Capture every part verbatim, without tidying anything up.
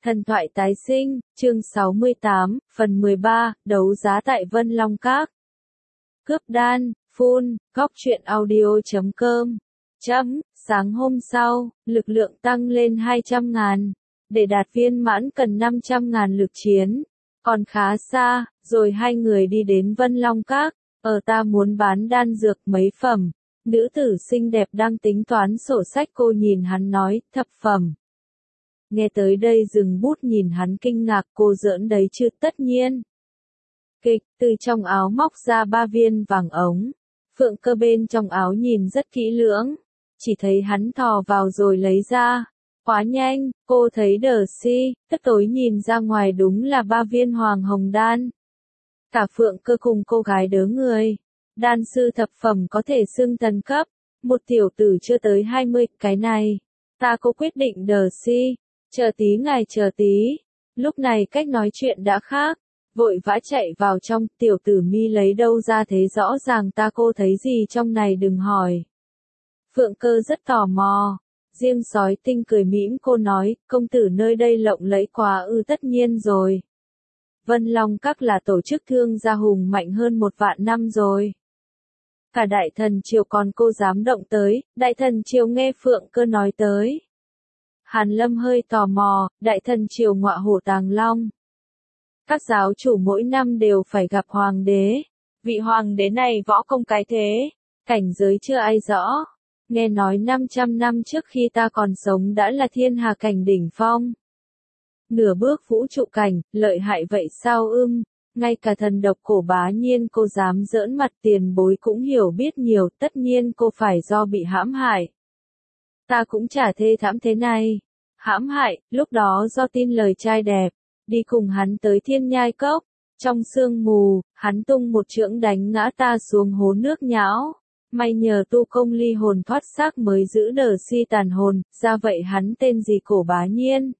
Thần thoại tái sinh, chương sáu mươi tám, phần mười ba, đấu giá tại Vân Long Các. Cướp đan, phun, góc truyện audio chấm com. Chấm, sáng hôm sau, lực lượng tăng lên hai trăm ngàn. Để đạt viên mãn cần năm trăm ngàn lực chiến. Còn khá xa, rồi hai người đi đến Vân Long Các. Ở ta muốn bán đan dược mấy phẩm. Nữ tử xinh đẹp đang tính toán sổ sách, cô nhìn hắn nói, thập phẩm. Nghe tới đây dừng bút nhìn hắn kinh ngạc, cô giỡn đấy chứ? Tất nhiên. Kịch, từ trong áo móc ra ba viên vàng ống. Phượng Cơ bên trong áo nhìn rất kỹ lưỡng. Chỉ thấy hắn thò vào rồi lấy ra. Quá nhanh, cô thấy đờ si, tức tối nhìn ra ngoài đúng là ba viên hoàng hồng đan. Cả Phượng Cơ cùng cô gái đớ người. Đan sư thập phẩm có thể xưng thần cấp. Một tiểu tử chưa tới hai mươi, cái này. Ta cô quyết định đờ si. Chờ tí ngài chờ tí. Lúc này cách nói chuyện đã khác. Vội vã chạy vào trong, tiểu tử mi lấy đâu ra thế, rõ ràng ta cô thấy gì trong này đừng hỏi. Phượng Cơ rất tò mò. Riêng sói tinh cười mỉm, cô nói, công tử nơi đây lộng lẫy quá ư? Tất nhiên rồi. Vân Long Các là tổ chức thương gia hùng mạnh hơn một vạn năm rồi. Cả đại thần triều còn cô dám động tới. Đại thần triều nghe Phượng Cơ nói tới. Hàn Lâm hơi tò mò, đại thần triều ngọa hổ tàng long. Các giáo chủ mỗi năm đều phải gặp hoàng đế. Vị hoàng đế này võ công cái thế, cảnh giới chưa ai rõ. Nghe nói năm trăm năm trước khi ta còn sống đã là thiên hà cảnh đỉnh phong. Nửa bước vũ trụ cảnh, lợi hại vậy sao ưm? Ngay cả thần độc Cổ Bá Nhiên cô dám giỡn mặt, tiền bối cũng hiểu biết nhiều, tất nhiên cô phải do bị hãm hại. Ta cũng chả thê thảm thế này. Hãm hại, lúc đó do tin lời trai đẹp, đi cùng hắn tới Thiên Nhai Cốc. Trong sương mù, hắn tung một chưởng đánh ngã ta xuống hố nước nhão. May nhờ tu công ly hồn thoát xác mới giữ đờ si tàn hồn, ra vậy hắn tên gì? Cổ Bá Nhiên.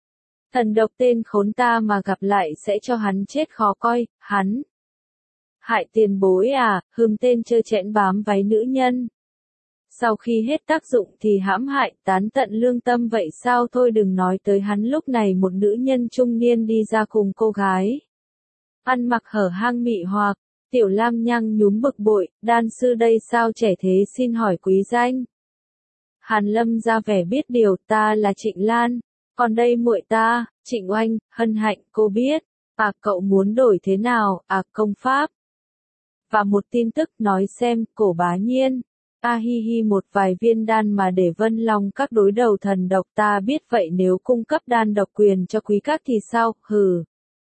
Thần độc tên khốn ta mà gặp lại sẽ cho hắn chết khó coi, hắn. Hại tiền bối à, hừm, tên trơ trẽn bám váy nữ nhân. Sau khi hết tác dụng thì hãm hại, tán tận lương tâm vậy sao? Thôi đừng nói tới hắn. Lúc này một nữ nhân trung niên đi ra cùng cô gái. Ăn mặc hở hang mị hoặc, Tiểu Lam nhăng nhúm bực bội, đan sư đây sao trẻ thế, xin hỏi quý danh. Hàn Lâm ra vẻ biết điều, ta là Trịnh Lan, còn đây muội ta, Trịnh Oanh. Hân hạnh cô biết. À, cậu muốn đổi thế nào? À, công pháp. Và một tin tức, nói xem, Cổ Bá Nhiên. A hi hi, một vài viên đan mà để Vân Long Các đối đầu thần độc. Ta biết, vậy nếu cung cấp đan độc quyền cho quý các thì sao? Hừ.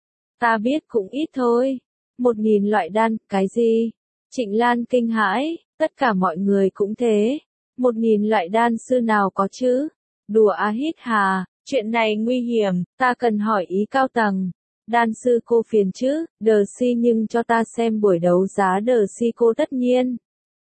Ta biết cũng ít thôi. Một nghìn loại đan, cái gì? Trịnh Lan kinh hãi, tất cả mọi người cũng thế. Một nghìn loại đan sư nào có chứ? Đùa a hít hà, chuyện này nguy hiểm, ta cần hỏi ý cao tầng. Đan sư cô phiền chứ, đờ si nhưng cho ta xem buổi đấu giá đờ si cô tất nhiên.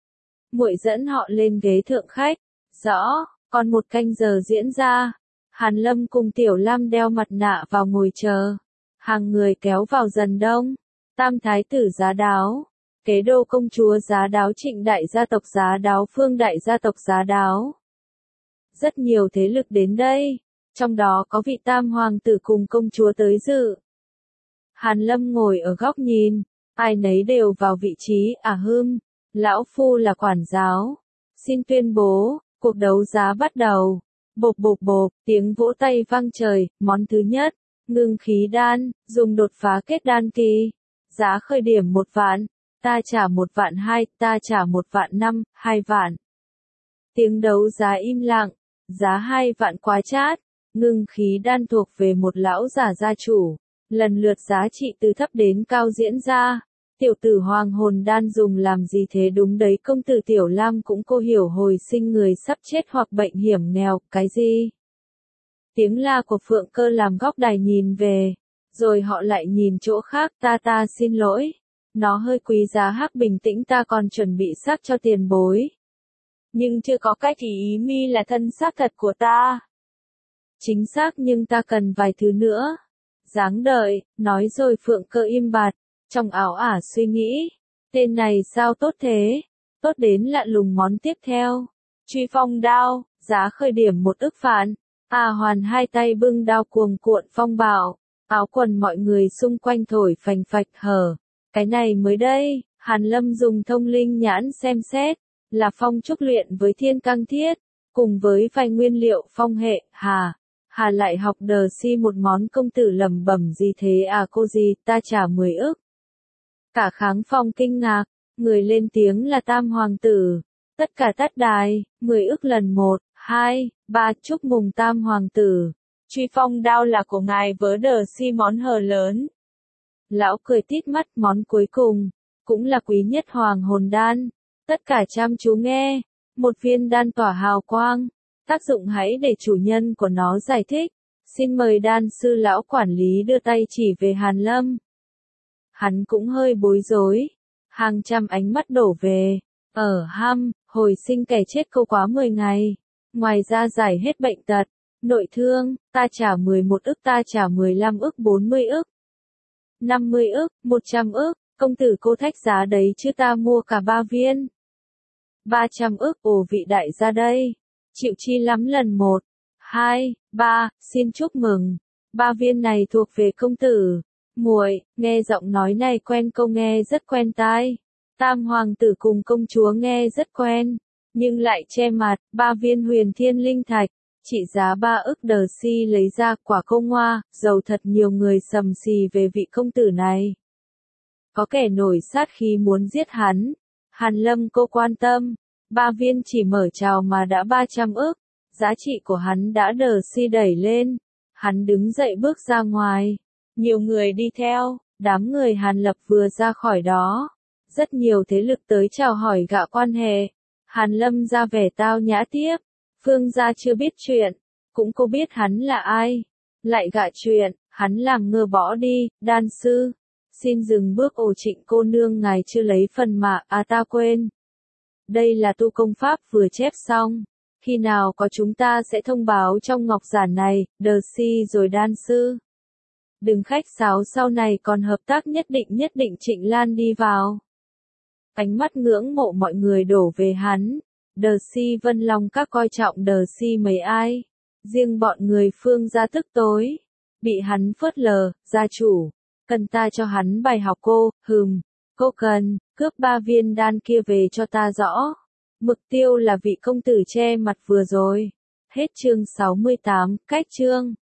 Muội dẫn họ lên ghế thượng khách. Rõ, còn một canh giờ diễn ra. Hàn Lâm cùng Tiểu Lam đeo mặt nạ vào ngồi chờ. Hàng người kéo vào dần đông. Tam thái tử Giá Đáo, kế đô công chúa Giá Đáo, Trịnh đại gia tộc Giá Đáo, Phương đại gia tộc Giá Đáo. Rất nhiều thế lực đến đây, trong đó có vị tam hoàng tử cùng công chúa tới dự. Hàn Lâm ngồi ở góc nhìn, ai nấy đều vào vị trí. À hưm, lão phu là quản giáo. Xin tuyên bố, cuộc đấu giá bắt đầu. Bộp bộp bộp, tiếng vỗ tay vang trời. Món thứ nhất, ngưng khí đan, dùng đột phá kết đan kỳ. Giá khởi điểm một vạn, ta trả một vạn hai, ta trả một vạn năm, hai vạn. Tiếng đấu giá im lặng, giá hai vạn quá chát. Ngưng khí đan thuộc về một lão giả gia chủ, lần lượt giá trị từ thấp đến cao diễn ra. Tiểu tử hoàng hồn đan dùng làm gì thế? Đúng đấy, công tử. Tiểu Lam cũng cô hiểu, hồi sinh người sắp chết hoặc bệnh hiểm nghèo, cái gì? Tiếng la của Phượng Cơ làm góc đài nhìn về. Rồi họ lại nhìn chỗ khác. Ta ta xin lỗi. Nó hơi quý giá. Hắc bình tĩnh, ta còn chuẩn bị xác cho tiền bối. Nhưng chưa có cách thì ý mi là thân xác thật của ta. Chính xác, nhưng ta cần vài thứ nữa. Dáng đợi, nói rồi Phượng Cơ im bặt. Trong ảo ả suy nghĩ. Tên này sao tốt thế? Tốt đến lạ lùng. Món tiếp theo. Truy phong đao, giá khởi điểm một ức vạn. A Hoàn hai tay bưng đao cuồng cuộn phong bạo, áo quần mọi người xung quanh thổi phành phạch hở. Cái này mới đây, Hàn Lâm dùng thông linh nhãn xem xét, là phong trúc luyện với thiên căng thiết, cùng với vài nguyên liệu phong hệ, hà. Hà lại học đờ si một món công tử lẩm bẩm gì thế à cô gì, ta trả mười ức. Cả kháng phong kinh ngạc, người lên tiếng là Tam Hoàng tử. Tất cả tắt đài, mười ức lần một, hai, ba, chúc mừng Tam Hoàng tử. Truy phong đao là của ngài vớ đờ si món hờ lớn. Lão cười tít mắt món cuối cùng, cũng là quý nhất hoàng hồn đan. Tất cả chăm chú nghe, một viên đan tỏa hào quang. Tác dụng hãy để chủ nhân của nó giải thích. Xin mời đan sư lão quản lý đưa tay chỉ về Hàn Lâm. Hắn cũng hơi bối rối. Hàng trăm ánh mắt đổ về. Ở hăm, hồi sinh kẻ chết câu quá mười ngày. Ngoài ra giải hết bệnh tật, nội thương, ta trả mười một ức, ta trả mười lăm ức, bốn mươi ức, năm mươi ức, một trăm ức, công tử cô thách giá đấy chứ ta mua cả ba viên. ba trăm ức, ồ vị đại gia đây. Chịu chi lắm lần một, hai, ba, xin chúc mừng. Ba viên này thuộc về công tử. Muội, nghe giọng nói này quen câu nghe rất quen tai. Tam hoàng tử cùng công chúa nghe rất quen, nhưng lại che mặt. Ba viên huyền thiên linh thạch, trị giá ba ức đờ si lấy ra quả công hoa, giàu thật nhiều người sầm xì về vị công tử này. Có kẻ nổi sát khí muốn giết hắn. Hàn Lâm cô quan tâm, ba viên chỉ mở trào mà đã ba trăm ức, giá trị của hắn đã đờ si đẩy lên. Hắn đứng dậy bước ra ngoài, nhiều người đi theo, đám người Hàn Lập vừa ra khỏi đó. Rất nhiều thế lực tới chào hỏi gạ quan hệ. Hàn Lâm ra vẻ tao nhã tiếp. Phương gia chưa biết chuyện, cũng cô biết hắn là ai. Lại gạ chuyện, hắn làm ngơ bỏ đi. Đan sư, xin dừng bước. Ồ Trịnh cô nương ngài chưa lấy phần mà, à ta quên. Đây là tu công pháp vừa chép xong. Khi nào có chúng ta sẽ thông báo trong ngọc giản này, đờ si rồi đan sư. Đừng khách sáo sau này còn hợp tác nhất định nhất định. Trịnh Lan đi vào. Ánh mắt ngưỡng mộ mọi người đổ về hắn. Đờ si Vân Long các coi trọng đờ si mấy ai. Riêng bọn người Phương gia tức tối. Bị hắn phớt lờ, gia chủ. Cần ta cho hắn bài học cô, hừm. Cô cần, cướp ba viên đan kia về cho ta rõ. Mục tiêu là vị công tử che mặt vừa rồi. Hết chương sáu mươi tám, cách chương.